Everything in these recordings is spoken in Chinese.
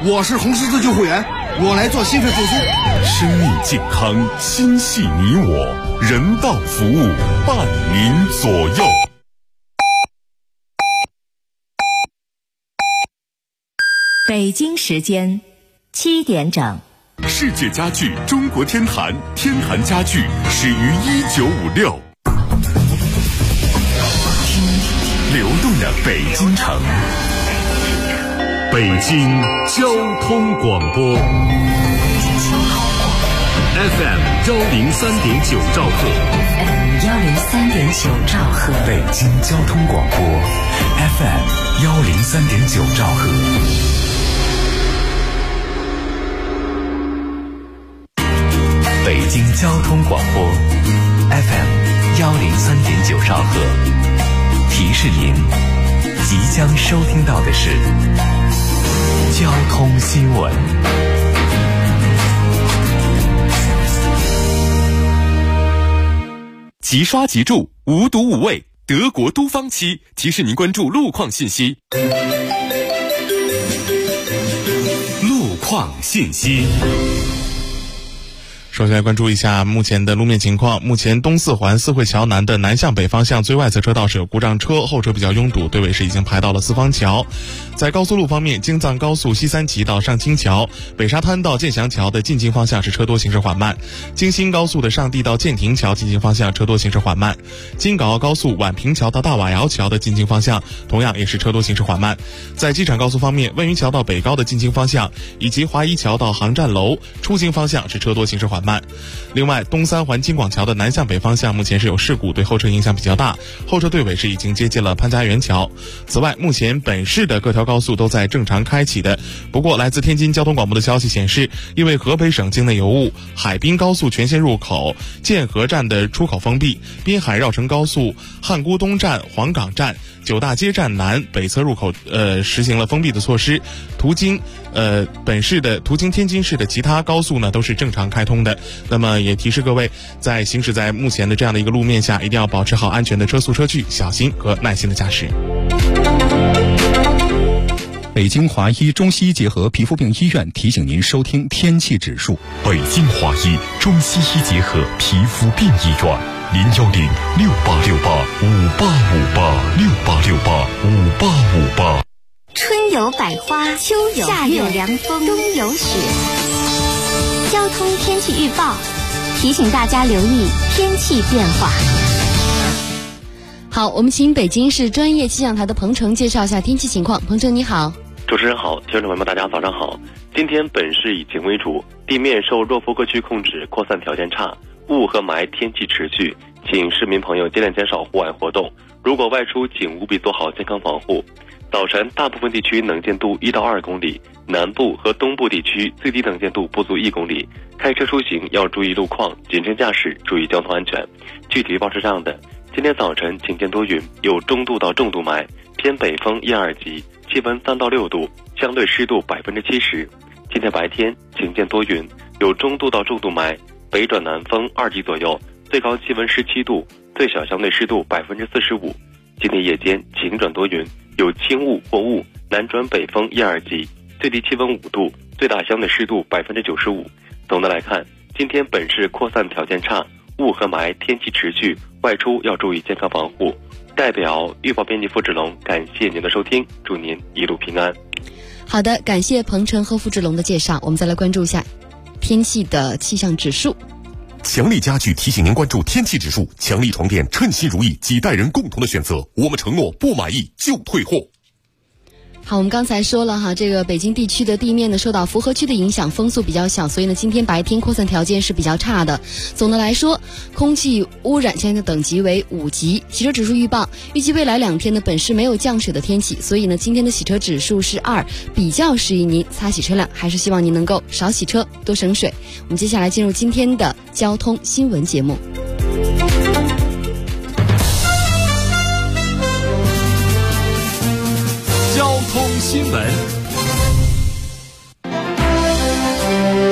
我是红十字救护员，我来做心肺复苏。 生命健康，心系你我，人道服务，伴您左右。 北京时间7点整。 世界家具中国天坛，天坛家具始于1956。流动的北京城，北京交通广播 FM 103.9兆赫 103.9兆赫， 北京交通广播 FM 103.9兆赫。北京交通广播 FM 103.9兆赫，提示您即将收听到的是交通新闻。即刷即注，无毒无畏，德国都方漆提示您关注路况信息。路况信息。 首先来关注一下目前的路面情况。目前东四环四惠桥南的南向北方向最外侧车道是有故障车，后车比较拥堵，队尾是已经排到了四方桥。在高速路方面，京藏高速西三旗到上清桥、北沙滩到建祥桥的进京方向是车多行驶缓慢，京新高速的上地到建亭桥进京方向车多行驶缓慢，京港澳高速宛平桥到大瓦窑桥的进京方向同样也是车多行驶缓慢。在机场高速方面，温榆桥到北高的进京方向以及华谊桥到航站楼出京方向是车多行驶缓慢。另外，东三环京广桥的南向北方向目前是有事故，对后车影响比较大，后车队尾是已经接近了潘家园桥。此外，目前本市的各条高速都在正常开启的。不过，来自天津交通广播的消息显示，因为河北省境内有雾，海滨高速全线入口建河站的出口封闭，滨海绕城高速汉沽东站、黄岗站、九大街站南北侧入口实行了封闭的措施。途经天津市的其他高速呢都是正常开通的。那么也提示各位，在行驶在目前的这样的一个路面下，一定要保持好安全的车速车距，小心和耐心的驾驶。 北京华医中西医结合皮肤病医院提醒您收听天气指数。 北京华医中西医结合皮肤病医院，0106868586868685858。 春有百花，秋有夏有凉风，冬有雪。交通天气预报提醒大家留意天气变化。 好，我们请北京市专业气象台的彭程介绍一下天气情况。彭程你好。 主持人好，听众朋友们大家早上好。今天本市以晴为主，地面受弱副科区控制，扩散条件差，雾和霾天气持续，请市民朋友尽量减少户外活动，如果外出请务必做好健康防护。早晨大部分地区能见度1到2公里，南部和东部地区最低能见度不足1公里，开车出行要注意路况，谨慎驾驶，注意交通安全。具体预报是这样的：今天早晨晴间多云，有中度到重度霾，偏北风1、2级，气温3到6度，相对湿度70%。今天白天晴间多云，有中度到重度霾，北转南风2级左右，最高气温17度，最小相对湿度45%。今天夜间晴转多云，有轻雾或雾，南转北风1、2级，最低气温5度，最大相对湿度95%。总的来看，今天本市扩散条件差，雾和霾天气持续，外出要注意健康防护。代表预报编辑付志龙，感谢您的收听，祝您一路平安。 好的，感谢彭程和付志龙的介绍。我们再来关注一下天气的气象指数。 强力家具提醒您关注天气指数，强力床垫称心如意，几代人共同的选择，我们承诺不满意就退货。 好，我们刚才说了哈，这个北京地区的地面呢受到符合区的影响，风速比较小，所以呢今天白天扩散条件是比较差的。总的来说，空气污染现在的等级为5级。洗车指数预报，预计未来2天呢本市没有降水的天气，所以呢今天的洗车指数是2，比较适宜您擦洗车辆，还是希望您能够少洗车，多省水。我们接下来进入今天的交通新闻节目。 交通新闻。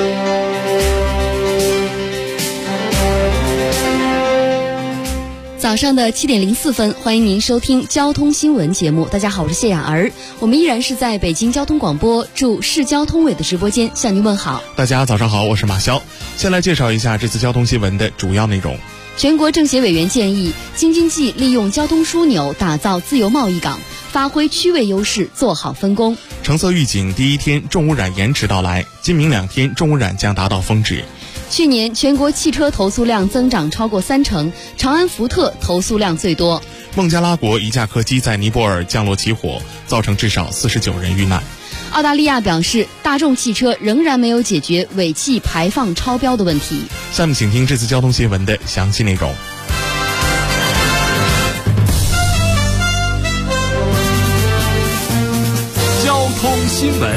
早早上的7点04分，欢迎您收听交通新闻节目。大家好，我是谢雅儿，我们依然是在北京交通广播驻市交通委的直播间向您问好。 大家早上好，我是马潇。先来介绍一下这次交通新闻的主要内容。 全国政协委员建议，京津冀利用交通枢纽打造自由贸易港，发挥区位优势，做好分工。 橙色预警第一天重污染延迟到来，今明2天重污染将达到峰值。 去年全国汽车投诉量增长超过30%，长安福特投诉量最多。 孟加拉国一架客机在尼泊尔降落起火，造成至少49人遇难。 澳大利亚表示，大众汽车仍然没有解决尾气排放超标的问题。 下面请听这次交通新闻的详细内容。 交通新闻。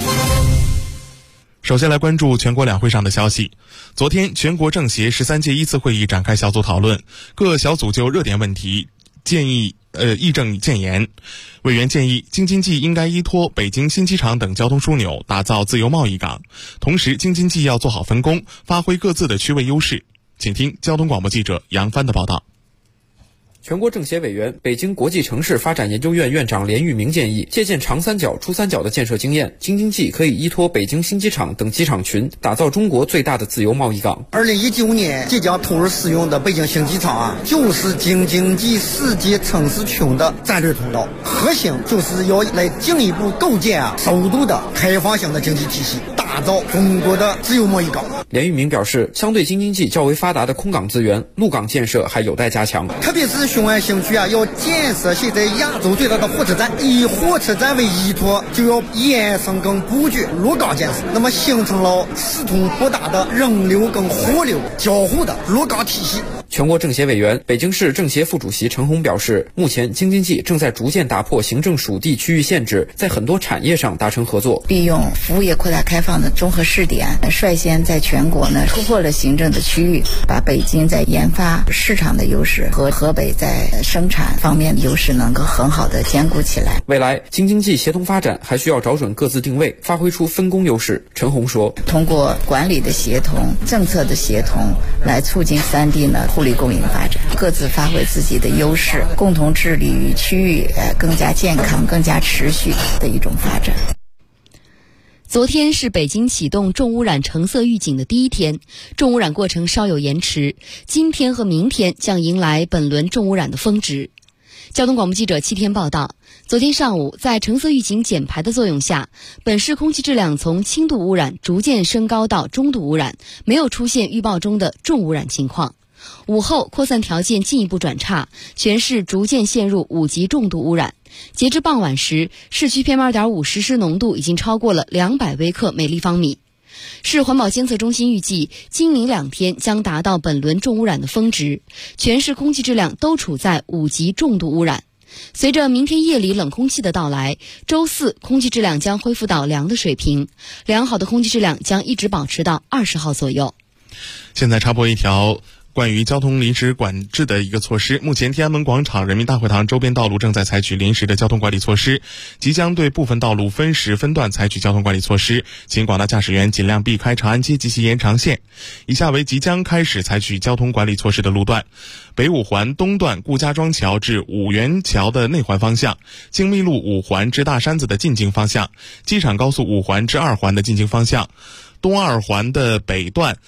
首先来关注全国两会上的消息。昨天，全国政协13届1次会议展开小组讨论，各小组就热点问题议政建言。委员建议，京津冀应该依托北京新机场等交通枢纽，打造自由贸易港。同时，京津冀要做好分工，发挥各自的区位优势。请听交通广播记者杨帆的报道。 全国政协委员、北京国际城市发展研究院院长连玉明建议，借鉴长三角、珠三角的建设经验，京津冀可以依托北京新机场等机场群，打造中国最大的自由贸易港。 2019年即将投入使用的北京新机场就是京津冀世界城市群的战略通道，核心就是要来进一步构建首都的开放型的经济体系，打造中国的自由贸易港。 连玉明表示，相对京津冀较为发达的空港资源，陆港建设还有待加强， 特别是雄安新区要建设现在亚洲最大的火车站，以火车站为依托，就要延伸跟布局陆港建设，那么形成了四通八达的人流跟货流交互的陆港体系。 全国政协委员、北京市政协副主席陈红表示，目前京津冀正在逐渐打破行政属地区域限制，在很多产业上达成合作， 利用服务业扩大开放的综合试点，率先在全国突破了行政的区域，把北京在研发市场的优势和河北在生产方面的优势能够很好的兼顾起来。 未来京津冀协同发展还需要找准各自定位，发挥出分工优势。陈红说， 通过管理的协同、政策的协同，来促进3地互利共赢发展，各自发挥自己的优势，共同致力于区域更加健康、更加持续的一种发展。 昨天是北京启动重污染橙色预警的第一天，重污染过程稍有延迟，今天和明天将迎来本轮重污染的峰值。交通广播记者7天报道，昨天上午，在橙色预警减排的作用下，本市空气质量从轻度污染逐渐升高到中度污染，没有出现预报中的重污染情况。午后扩散条件进一步转差，全市逐渐陷入5级重度污染。截至傍晚时，市区 PM2.5 实时浓度已经超过了200微克每立方米。市环保监测中心预计，今明2天将达到本轮重污染的峰值，全市空气质量都处在5级重度污染。随着明天夜里冷空气的到来，周4空气质量将恢复到良的水平，良好的空气质量将一直保持到20号左右。 现在插播一条关于交通临时管制的一个措施。目前天安门广场、人民大会堂周边道路正在采取临时的交通管理措施，即将对部分道路分时分段采取交通管理措施，请广大驾驶员尽量避开长安街及其延长线。以下为即将开始采取交通管理措施的路段：北5环东段顾家庄桥至五元桥的内环方向，京密路5环至大山子的进京方向，机场高速5环至2环的进京方向，东2环的北段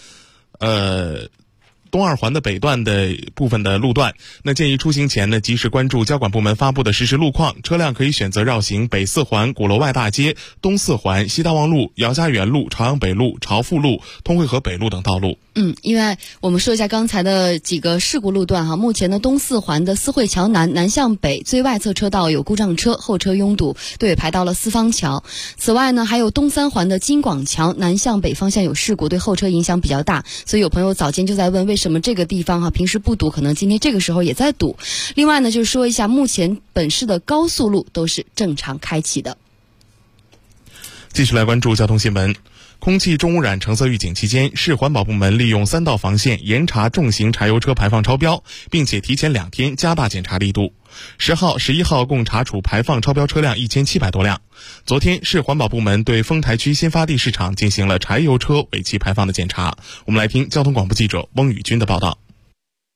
的部分的路段，那建议出行前及时关注交管部门发布的实时路况，车辆可以选择绕行北4环鼓楼外大街、东4环西大望路、姚家园路、朝阳北路、朝富路、通惠河北路等道路。 因为我们说一下刚才的几个事故路段目前的东4环的思汇桥南向北最外侧车道有故障车，后车拥堵，队尾排到了四方桥。此外呢，还有东3环的金广桥南向北方向有事故，对后车影响比较大，所以有朋友早间就在问为什么这个地方平时不堵，可能今天这个时候也在堵。另外呢，就是说一下目前本市的高速路都是正常开启的。 继续来关注交通新闻。空气重污染橙色预警期间，市环保部门利用3道防线严查重型柴油车排放超标，并且提前2天加大检查力度。10号、11号共查处排放超标车辆1700多辆。昨天，市环保部门对丰台区新发地市场进行了柴油车尾气排放的检查。我们来听交通广播记者翁宇军的报道。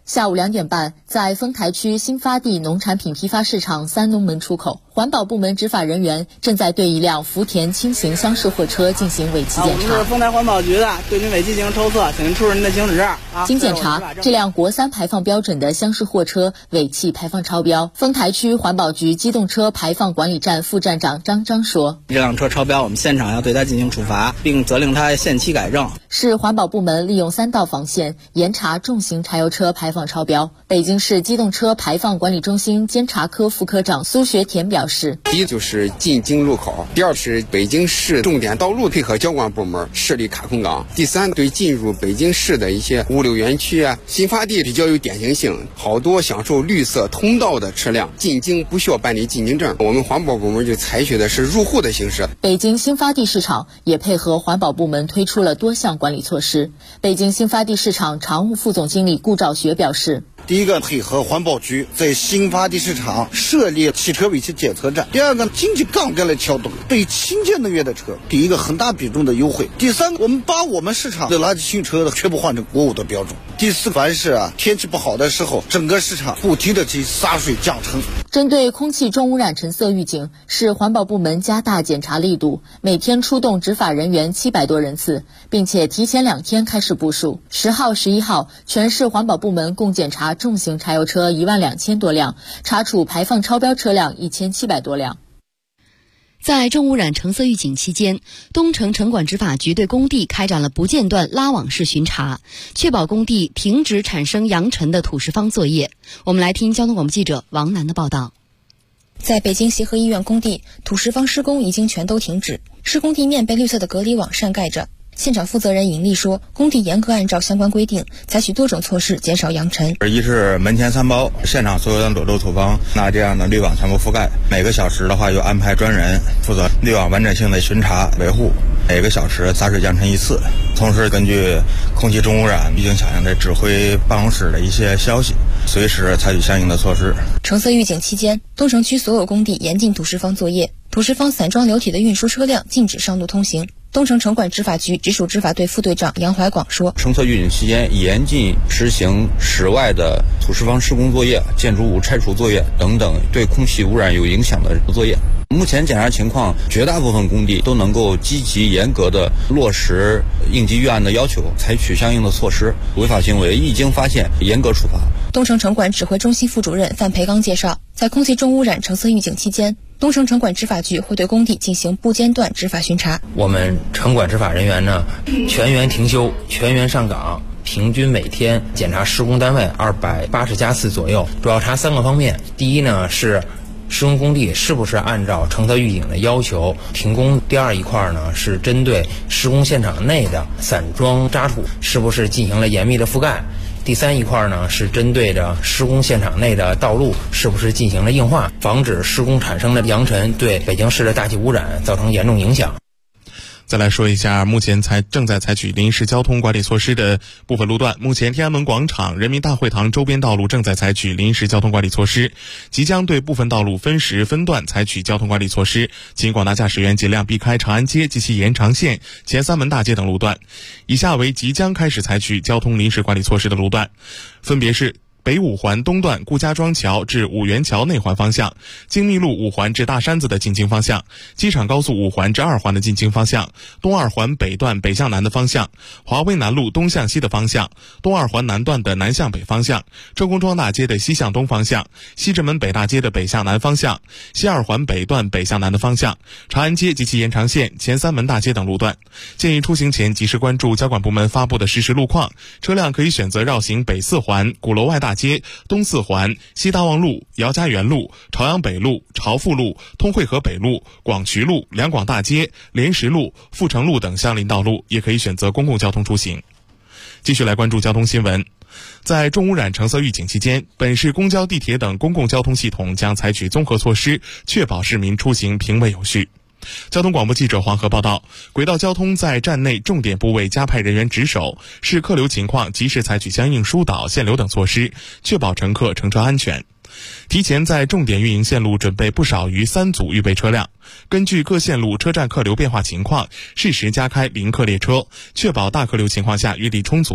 下午2点半，在丰台区新发地农产品批发市场3农门出口，环保部门执法人员正在对一辆福田轻型厢式货车进行尾气检查。 我们是丰台环保局的，对您尾气进行抽测，请您出示您的行驶证。 经检查，这辆国3排放标准的厢式货车尾气排放超标。丰台区环保局机动车排放管理站副站长张章说：“ 这辆车超标，我们现场要对他进行处罚，并责令他限期改正。” 市环保部门利用3道防线严查重型柴油车排放超标。北京市机动车排放管理中心监察科副科长苏学田表示： 第一就是进京路口，第二是北京市重点道路配合交管部门设立卡空港，第三对进入北京市的一些物流园区啊、新发地比较有典型性，好多享受绿色通道的车辆进京不需要办理进京证，我们环保部门就采取的是入户的形式。 北京新发地市场也配合环保部门推出了多项管理措施。北京新发地市场常务副总经理顾兆学表示： 第一个，配合环保局在新发地市场设立汽车尾气检测站；第二个，经济杠杆来调动，对清洁能源的车给一个很大比重的优惠；第三个，我们把我们市场的垃圾新车全部换成国5的标准；第四，凡是天气不好的时候，整个市场不停的去洒水降尘。 针对空气重污染橙色预警，市环保部门加大检查力度，每天出动执法人员700多人次，并且提前2天开始部署。10号、11号，全市环保部门共检查重型柴油车12000多辆，查处排放超标车辆1700多辆。 在重污染橙色预警期间，东城城管执法局对工地开展了不间断拉网式巡查，确保工地停止产生扬尘的土石方作业。我们来听交通广播记者王楠的报道。 在北京协和医院工地，土石方施工已经全都停止，施工地面被绿色的隔离网扇盖着。现场负责人尹丽说，工地严格按照相关规定，采取多种措施减少扬尘。 一是门前3包，现场所有的裸露土方拿这样的滤网全部覆盖。每个小时的话，又安排专人负责滤网完整性的巡查维护，每个小时洒水降尘1次。同时根据空气重污染预警响应的指挥办公室的一些消息，随时采取相应的措施。 橙色预警期间，东城区所有工地严禁土石方作业，土石方散装流体的运输车辆禁止上路通行。东城城管执法局直属执法队副队长杨怀广说， 橙色预警期间严禁实行室外的土石方施工作业、建筑物拆除作业等等对空气污染有影响的作业。目前检查情况，绝大部分工地都能够积极严格的落实应急预案的要求，采取相应的措施，违法行为一经发现严格处罚。 东城城管指挥中心副主任范培刚介绍，在空气重污染橙色预警期间，东城城管执法局会对工地进行不间断执法巡查。 我们城管执法人员呢，全员停休，全员上岗，平均每天检查施工单位280加次左右，主要查3个方面。第一呢是施工工地是不是按照橙色预警的要求停工。第二一块呢是针对施工现场内的散装渣土是不是进行了严密的覆盖。第三一块呢是针对着施工现场内的道路是不是进行了硬化，防止施工产生的扬尘对北京市的大气污染造成严重影响。 再来说一下目前正在采取临时交通管理措施的部分路段。目前天安门广场、人民大会堂周边道路正在采取临时交通管理措施，即将对部分道路分时分段采取交通管理措施，请广大驾驶员尽量避开长安街及其延长线、前3门大街等路段。以下为即将开始采取交通临时管理措施的路段，分别是北5环东段顾家庄桥至五元桥内环方向，精密路5环至大山子的进京方向，机场高速5环至2环的进京方向，东2环北段北向南的方向，华威南路东向西的方向，东2环南段的南向北方向，周公庄大街的西向东方向，西直门北大街的北向南方向，西2环北段北向南的方向，长安街及其延长线、前3门大街等路段。建议出行前及时关注交管部门发布的实时路况，车辆可以选择绕行北4环、鼓楼外大街、东4环、西大望路、姚家园路、朝阳北路、朝富路、通惠河北路、广渠路、两广大街、莲石路、阜成路等相邻道路，也可以选择公共交通出行。继续来关注交通新闻。在重污染橙色预警期间，本市公交、地铁等公共交通系统将采取综合措施，确保市民出行平稳有序。交通广播记者黄河报道，轨道交通在站内重点部位加派人员值守，视客流情况及时采取相应疏导、限流等措施，确保乘客乘车安全。提前在重点运营线路准备不少于3组预备车辆，根据各线路车站客流变化情况，适时加开临客列车，确保大客流情况下运力充足。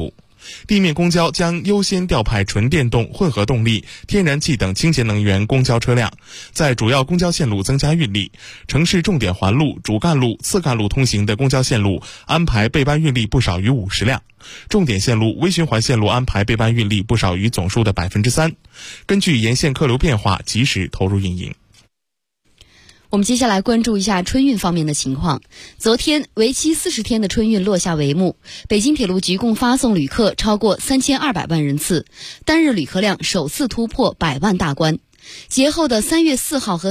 地面公交将优先调派纯电动、混合动力、天然气等清洁能源公交车辆，在主要公交线路增加运力。城市重点环路、主干路、次干路通行的公交线路安排备班运力不少于50辆，重点线路、微循环线路安排备班运力不少于总数的3%。根据沿线客流变化，及时投入运营。 我们接下来关注一下春运方面的情况。昨天，为期40天的春运落下帷幕，北京铁路局共发送旅客超过3200万人次，单日旅客量首次突破100万大关。节后的3月3号和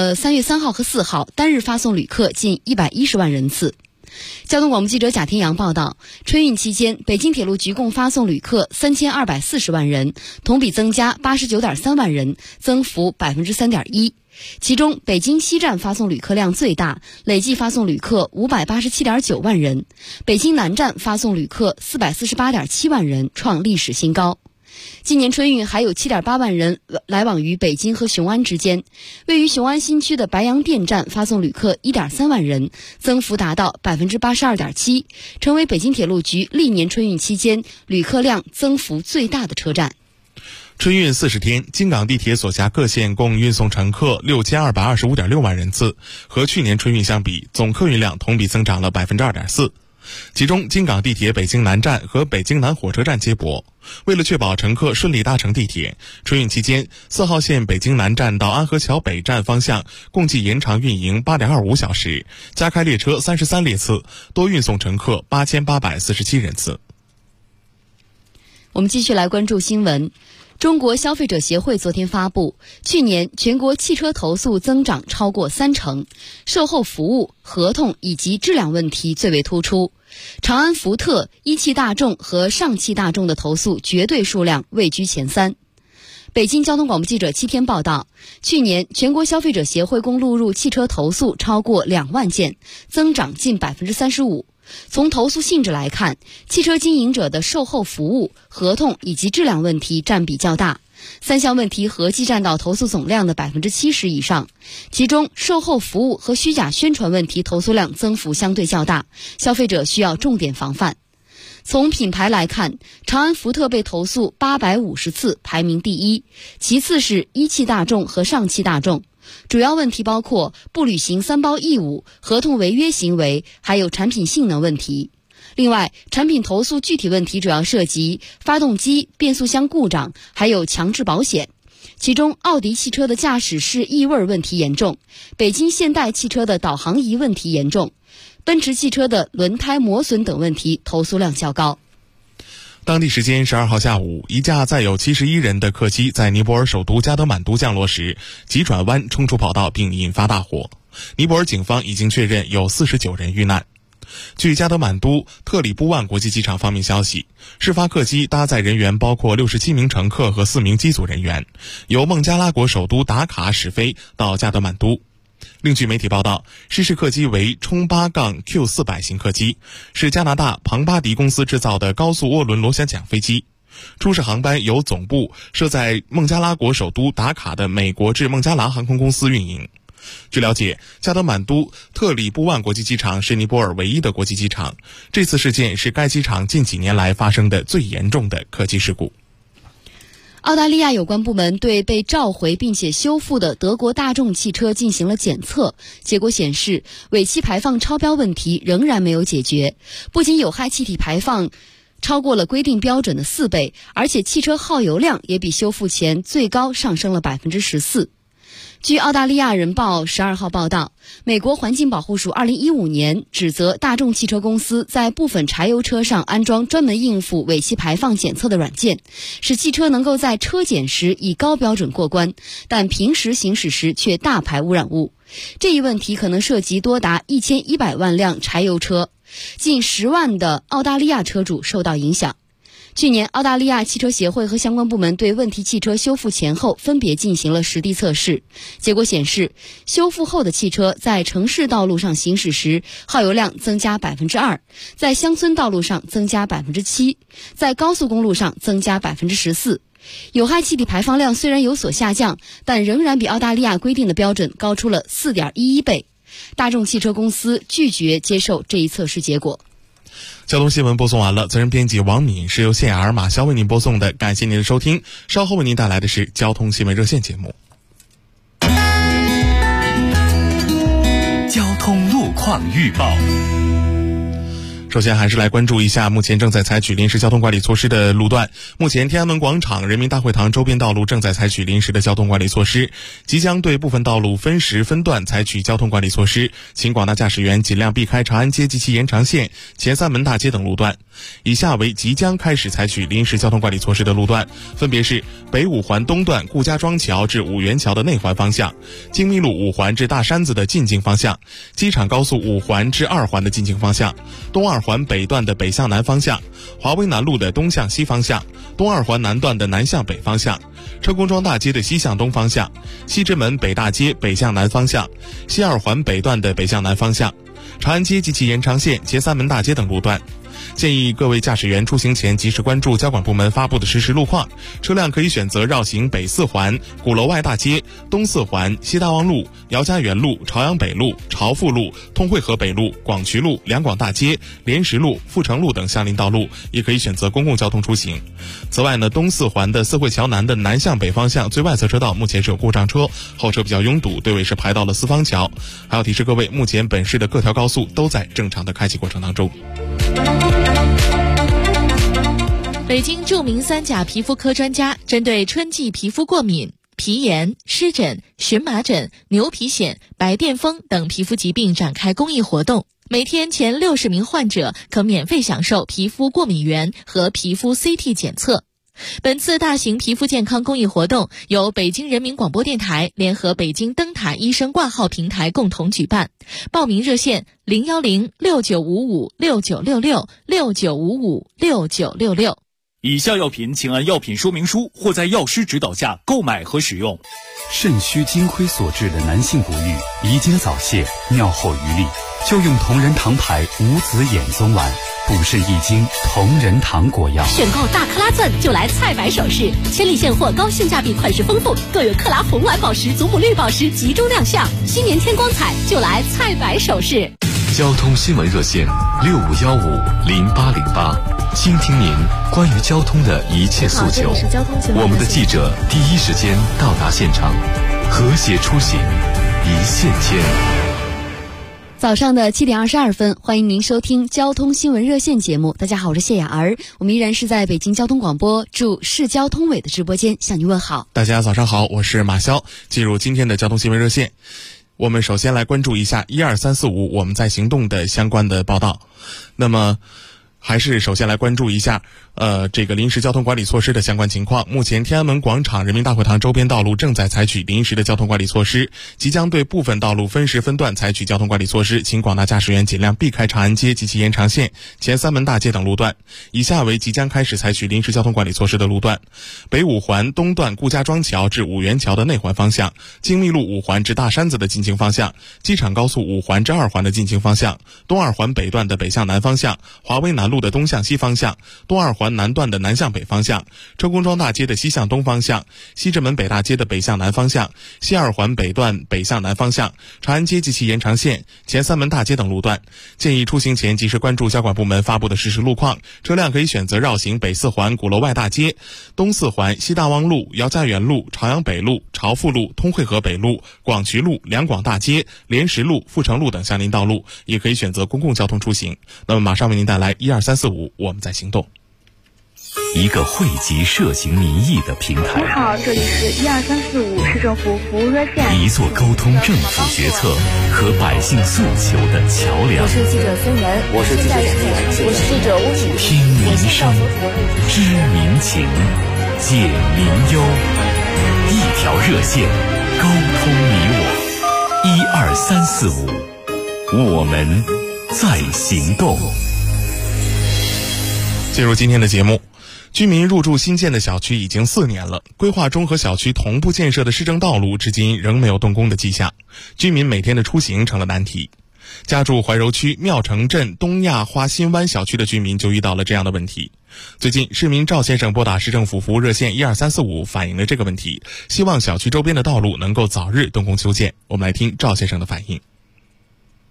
4号，单日发送旅客近110万人次。交通广播记者贾天阳报道，春运期间，北京铁路局共发送旅客3240万人，同比增加89.3万人，增幅3.1%。其中，北京西站发送旅客量最大，累计发送旅客587.9万人；北京南站发送旅客448.7万人，创历史新高。今年春运还有7.8万人来往于北京和雄安之间，位于雄安新区的白洋淀站发送旅客1.3万人，增幅达到82.7%，成为北京铁路局历年春运期间旅客量增幅最大的车站。 春运40天，京港地铁所辖各线共运送乘客6225.6万人次，和去年春运相比，总客运量同比增长了2.4%。其中，京港地铁北京南站和北京南火车站接驳。为了确保乘客顺利搭乘地铁，春运期间4号线北京南站到安河桥北站方向共计延长运营8.25小时，加开列车33列次，多运送乘客8847人次。 我们继续来关注新闻。中国消费者协会昨天发布，去年全国汽车投诉增长超过30%，售后服务、合同以及质量问题最为突出。长安福特、一汽大众和上汽大众的投诉绝对数量位居前3。北京交通广播记者7天报道，去年全国消费者协会共录入汽车投诉超过2万件，增长近35%。从投诉性质来看，汽车经营者的售后服务、合同以及质量问题占比较大，3项问题合计占到投诉总量的70%以上。其中，售后服务和虚假宣传问题投诉量增幅相对较大，消费者需要重点防范。从品牌来看，长安福特被投诉850次，排名第1，其次是一汽大众和上汽大众。主要问题包括不履行3包义务、合同违约行为，还有产品性能问题。另外，产品投诉具体问题主要涉及发动机、变速箱故障，还有强制保险。其中，奥迪汽车的驾驶室异味问题严重，北京现代汽车的导航仪问题严重，奔驰汽车的轮胎磨损等问题投诉量较高。 当地时间12号下午，一架载有71人的客机在尼泊尔首都加德满都降落时，急转弯冲出跑道并引发大火。尼泊尔警方已经确认有49人遇难。据加德满都特里布万国际机场方面消息，事发客机搭载人员包括67名乘客和4名机组人员，由孟加拉国首都达卡驶飞到加德满都。另据媒体报道，失事客机为冲巴杠 Q400 型客机，是加拿大庞巴迪公司制造的高速涡轮螺旋桨飞机。出事航班由总部设在孟加拉国首都达卡的美国至孟加拉航空公司运营。据了解，加德满都特里布万国际机场是尼泊尔唯一的国际机场，这次事件是该机场近几年来发生的最严重的客机事故。 澳大利亚有关部门对被召回并且修复的德国大众汽车进行了检测，结果显示尾气排放超标问题仍然没有解决，不仅有害气体排放超过了规定标准的4倍，而且汽车耗油量也比修复前最高上升了14%。据澳大利亚人报12号报道，美国环境保护署2015年指责大众汽车公司在部分柴油车上安装专门应付尾气排放检测的软件，使汽车能够在车检时以高标准过关，但平时行驶时却大排污染物。这一问题可能涉及多达1100万辆柴油车，近10万的澳大利亚车主受到影响。去年，澳大利亚汽车协会和相关部门对问题汽车修复前后分别进行了实地测试，结果显示，修复后的汽车在城市道路上行驶时耗油量增加2%，在乡村道路上增加7%，在高速公路上增加14%。有害气体排放量虽然有所下降，但仍然比澳大利亚规定的标准高出了4.11倍。大众汽车公司拒绝接受这一测试结果。 交通新闻播送完了，责任编辑王敏，是由谢雅儿、马潇为您播送的，感谢您的收听。稍后为您带来的是交通新闻热线节目。 交通路况预报。 首先还是来关注一下目前正在采取临时交通管理措施的路段。目前天安门广场、人民大会堂周边道路正在采取临时的交通管理措施，即将对部分道路分时分段采取交通管理措施，请广大驾驶员尽量避开长安街及其延长线、前三门大街等路段。以下为即将开始采取临时交通管理措施的路段，分别是北五环东段顾家庄桥至五元桥的内环方向，京密路五环至大山子的进京方向，机场高速五环至二环的进京方向，东二环北段的北向南方向，华威南路的东向西方向，东二环南段的南向北方向，车公庄大街的西向东方向，西直门北大街北向南方向，西二环北段的北向南方向，长安街及其延长线、前三门大街等路段。建议各位驾驶员出行前及时关注交管部门发布的实时路况，车辆可以选择绕行北四环、鼓楼外大街、东四环、西大望路、姚家园路、朝阳北路、朝富路、通惠河北路、广渠路、两广大街、莲石路、富城路等相邻道路，也可以选择公共交通出行。此外呢，东四环的四惠桥南的南向北方向最外侧车道目前是有故障车，后车比较拥堵，队尾是排到了四方桥。还要提示各位，目前本市的各条高速都在正常的开启过程当中。 北京著名三甲皮肤科专家针对春季皮肤过敏、皮炎、湿疹、荨麻疹、牛皮癣、白癜风等皮肤疾病展开公益活动，每天前60名患者可免费享受皮肤过敏原和皮肤 CT 检测。本次大型皮肤健康公益活动由北京人民广播电台联合北京灯塔医生挂号平台共同举办，报名热线010-6955-6966，6955-6966。 以下药品请按药品说明书或在药师指导下购买和使用。 肾虚金亏所致的男性不育、遗精早泄、尿后余力，就用同仁堂牌无子衍宗丸，补肾益精，同仁堂果药。 选购大克拉钻就来菜百首饰，千里现货，高性价比，款式丰富，各有克拉红蓝宝石、祖母绿宝石集中亮相。新年添光彩，就来菜百首饰。 交通新闻热线65150808，倾听您关于交通的一切诉求。我们的记者第一时间到达现场，和谐出行，一线牵。 早上的7点22分，欢迎您收听交通新闻热线节目。大家好，我是谢雅儿，我们依然是在北京交通广播驻市交通委的直播间向您问好。 大家早上好，我是马潇。进入今天的交通新闻热线，我们首先来关注一下12345我们在行动的相关的报道。那么还是首先来关注一下这个临时交通管理措施的相关情况。目前天安门广场、人民大会堂周边道路正在采取临时的交通管理措施，即将对部分道路分时分段采取交通管理措施，请广大驾驶员尽量避开长安街及其延长线、前三门大街等路段。以下为即将开始采取临时交通管理措施的路段：北五环东段顾家庄桥至五元桥的内环方向，京密路五环至大山子的进京方向，机场高速五环至二环的进京方向，东二环北段的北向南方向，华威南路的东向西方向，东二环南段的南向北方向，车公庄大街的西向东方向，西直门北大街的北向南方向，西二环北段北向南方向，长安街及其延长线、前三门大街等路段。建议出行前及时关注交管部门发布的实时路况，车辆可以选择绕行北四环鼓楼外大街、东四环西大望路、姚家园路、朝阳北路、朝富路、通惠河北路、广渠路、两广大街、莲石路、富城路等相邻道路，也可以选择公共交通出行。那么马上为您带来12345我们在行动。 一个汇集涉行民意的平台。 你好，这里是12345市政府服务热线。 一座沟通政府决策和百姓诉求的桥梁。 我是记者孙文， 我是记者我是记者吴景。 听民声，知民情，解民忧，一条热线，沟通你我。12345，我们在行动。 进入今天的节目。居民入住新建的小区已经4年了，规划中和小区同步建设的市政道路至今仍没有动工的迹象，居民每天的出行成了难题。家住怀柔区庙城镇东亚花新湾小区的居民就遇到了这样的问题。最近市民赵先生拨打市政府服务热线12345反映了这个问题，希望小区周边的道路能够早日动工修建。我们来听赵先生的反应。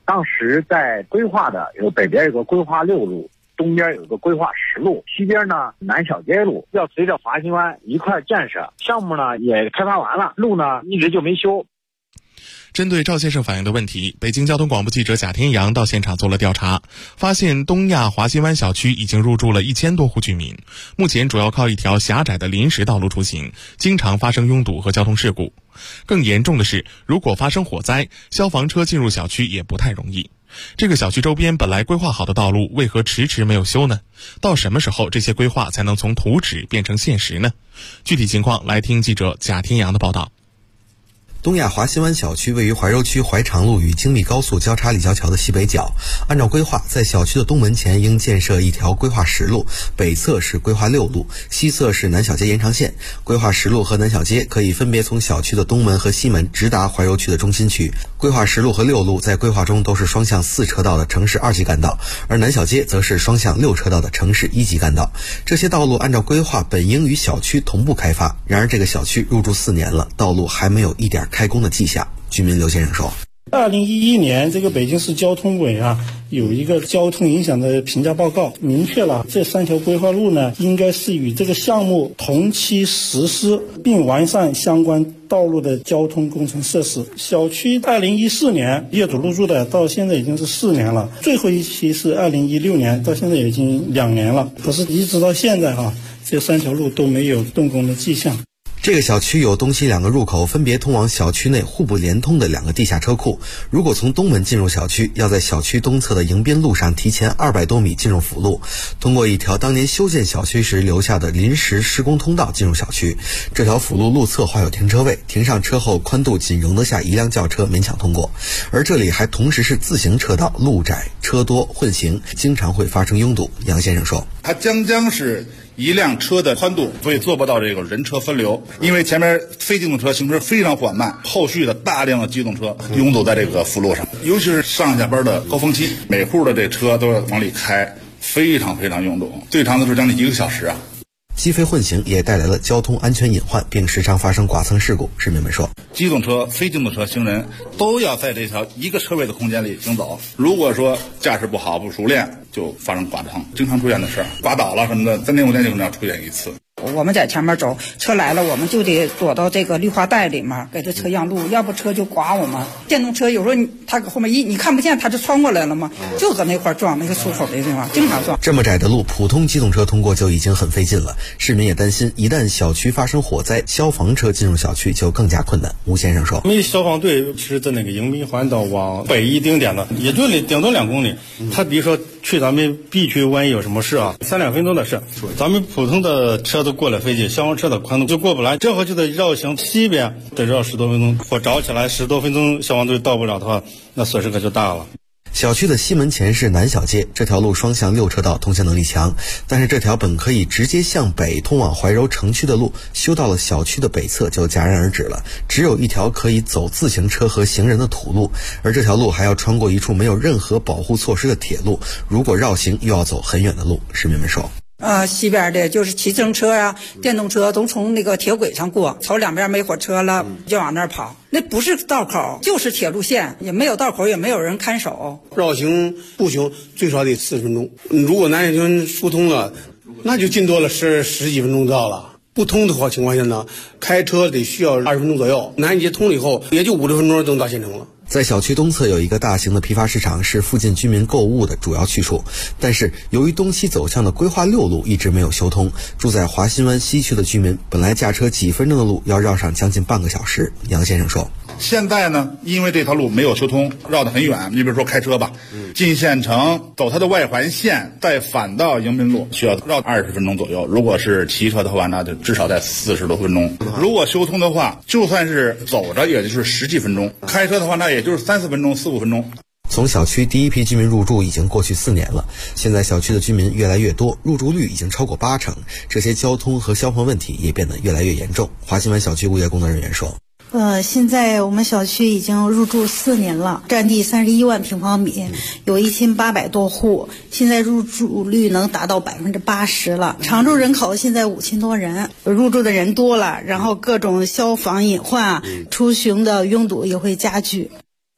当时在规划的有北边有个规划6路，东边有个规划10路，西边呢南小街路，要随着华新湾一块建设，项目呢也开发完了，路呢一直就没修。 针对赵先生反映的问题，北京交通广播记者贾天阳到现场做了调查，发现东亚华新湾小区已经入住了1000多户居民，目前主要靠一条狭窄的临时道路出行，经常发生拥堵和交通事故。更严重的是，如果发生火灾，消防车进入小区也不太容易。这个小区周边本来规划好的道路，为何迟迟没有修呢？到什么时候这些规划才能从图纸变成现实呢？具体情况来听记者贾天阳的报道。 东亚华新湾小区位于怀柔区怀长路与京密高速交叉立交桥的西北角。按照规划，在小区的东门前应建设一条规划10路，北侧是规划6路，西侧是南小街延长线。规划10路和南小街可以分别从小区的东门和西门直达怀柔区的中心区。规划10路和6路在规划中都是双向4车道的城市2级干道，而南小街则是双向6车道的城市1级干道。这些道路按照规划本应与小区同步开发，然而这个小区入住4年了，道路还没有一点开工的迹象。居民刘先生说 ，2011年这个北京市交通委有一个交通影响的评价报告，明确了这3条规划路呢应该是与这个项目同期实施，并完善相关道路的交通工程设施。小区2014年业主入住的，到现在已经是4年了，最后一期是2016年，到现在已经2年了。可是一直到现在这3条路都没有动工的迹象。 这个小区有东西2个入口，分别通往小区内互不连通的2个地下车库。如果从东门进入小区，要在小区东侧的迎宾路上提前200多米进入辅路，通过一条当年修建小区时留下的临时施工通道进入小区。这条辅路路侧画有停车位，停上车后宽度仅容得下1辆轿车勉强通过。而这里还同时是自行车道，路窄车多混行，经常会发生拥堵。杨先生说， 它将是1辆车的宽度，所以做不到这个人车分流，因为前面非机动车行车非常缓慢，后续的大量的机动车拥堵在这个辅路上，尤其是上下班的高峰期，每户的这车都要往里开，非常拥堵，最长的是将近1个小时啊。 鸡飞混行也带来了交通安全隐患，并时常发生剐蹭事故。市民们说， 机动车、非机动车、行人都要在这条1个车位的空间里行走。如果说驾驶不好、不熟练，就发生剐蹭，经常出现的事，刮倒了什么的，在内蒙天就可能要出现1次。 我们在前面走，车来了我们就得躲到这个绿化带里面，给这车让路，要不车就刮我们。电动车有时候他搁后面你看不见，他就穿过来了嘛，就搁那块撞那个出口的地方，经常撞。 这么窄的路，普通机动车通过就已经很费劲了。市民也担心，一旦小区发生火灾，消防车进入小区就更加困难。吴先生说， 我们消防队是在那个迎宾环岛往北一丁点的，也就顶多2公里。他比如说去咱们 B 区，万一有什么事3-2分钟的事，咱们普通的车都过来费劲，消防车的宽度就过不来，正好就得绕行西边，得绕10多分钟。火着起来10多分钟，消防队到不了的话，那损失可就大了。 小区的西门前是南小街，这条路双向6车道，通行能力强，但是这条本可以直接向北通往怀柔城区的路，修到了小区的北侧就戛然而止了，只有一条可以走自行车和行人的土路，而这条路还要穿过一处没有任何保护措施的铁路，如果绕行又要走很远的路。市民们说， 西边的就是骑自行车电动车都从那个铁轨上过，朝2边没火车了就往那儿跑，那不是道口，就是铁路线，也没有道口，也没有人看守。 绕行步行最少得40分钟，如果南小街疏通了，那就尽多了十几分钟到了。不通的话情况下呢，开车得需要20分钟左右，南小街通了以后，也就5、6分钟就到县城了。 在小区东侧有一个大型的批发市场，是附近居民购物的主要去处，但是由于东西走向的规划6路一直没有修通，住在华新湾西区的居民本来驾车几分钟的路要绕上将近半个小时。杨先生说， 现在呢，因为这条路没有修通，绕得很远。你比如说开车吧，进县城走它的外环线，再返到迎宾路，需要绕20分钟左右。如果是骑车的话，那就至少在40多分钟。如果修通的话，就算是走着也就是10几分钟，开车的话那也就是3、4分钟、4、5分钟。 从小区第一批居民入住已经过去4年了，现在小区的居民越来越多，入住率已经超过80%，这些交通和消防问题也变得越来越严重。华新湾小区物业工作人员说， 现在我们小区已经入住4年了，占地31万平方米，有1800多户，现在入住率能达到80%了。常住人口现在5000多人，入住的人多了，然后各种消防隐患出行的拥堵也会加剧。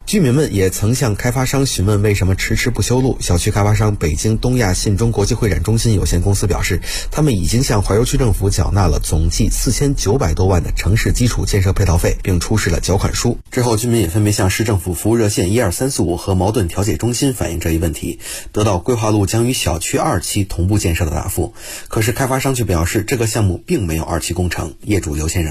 居民们也曾向开发商询问为什么迟迟不修路。小区开发商北京东亚信中国际会展中心有限公司表示，他们已经向怀柔区政府缴纳了总计4900多万的城市基础建设配套费，并出示了缴款书。之后，居民也分别向市政府服务热线12345和矛盾调解中心反映这一问题，得到规划路将与小区2期同步建设的答复。可是开发商却表示，这个项目并没有2期工程。业主刘先生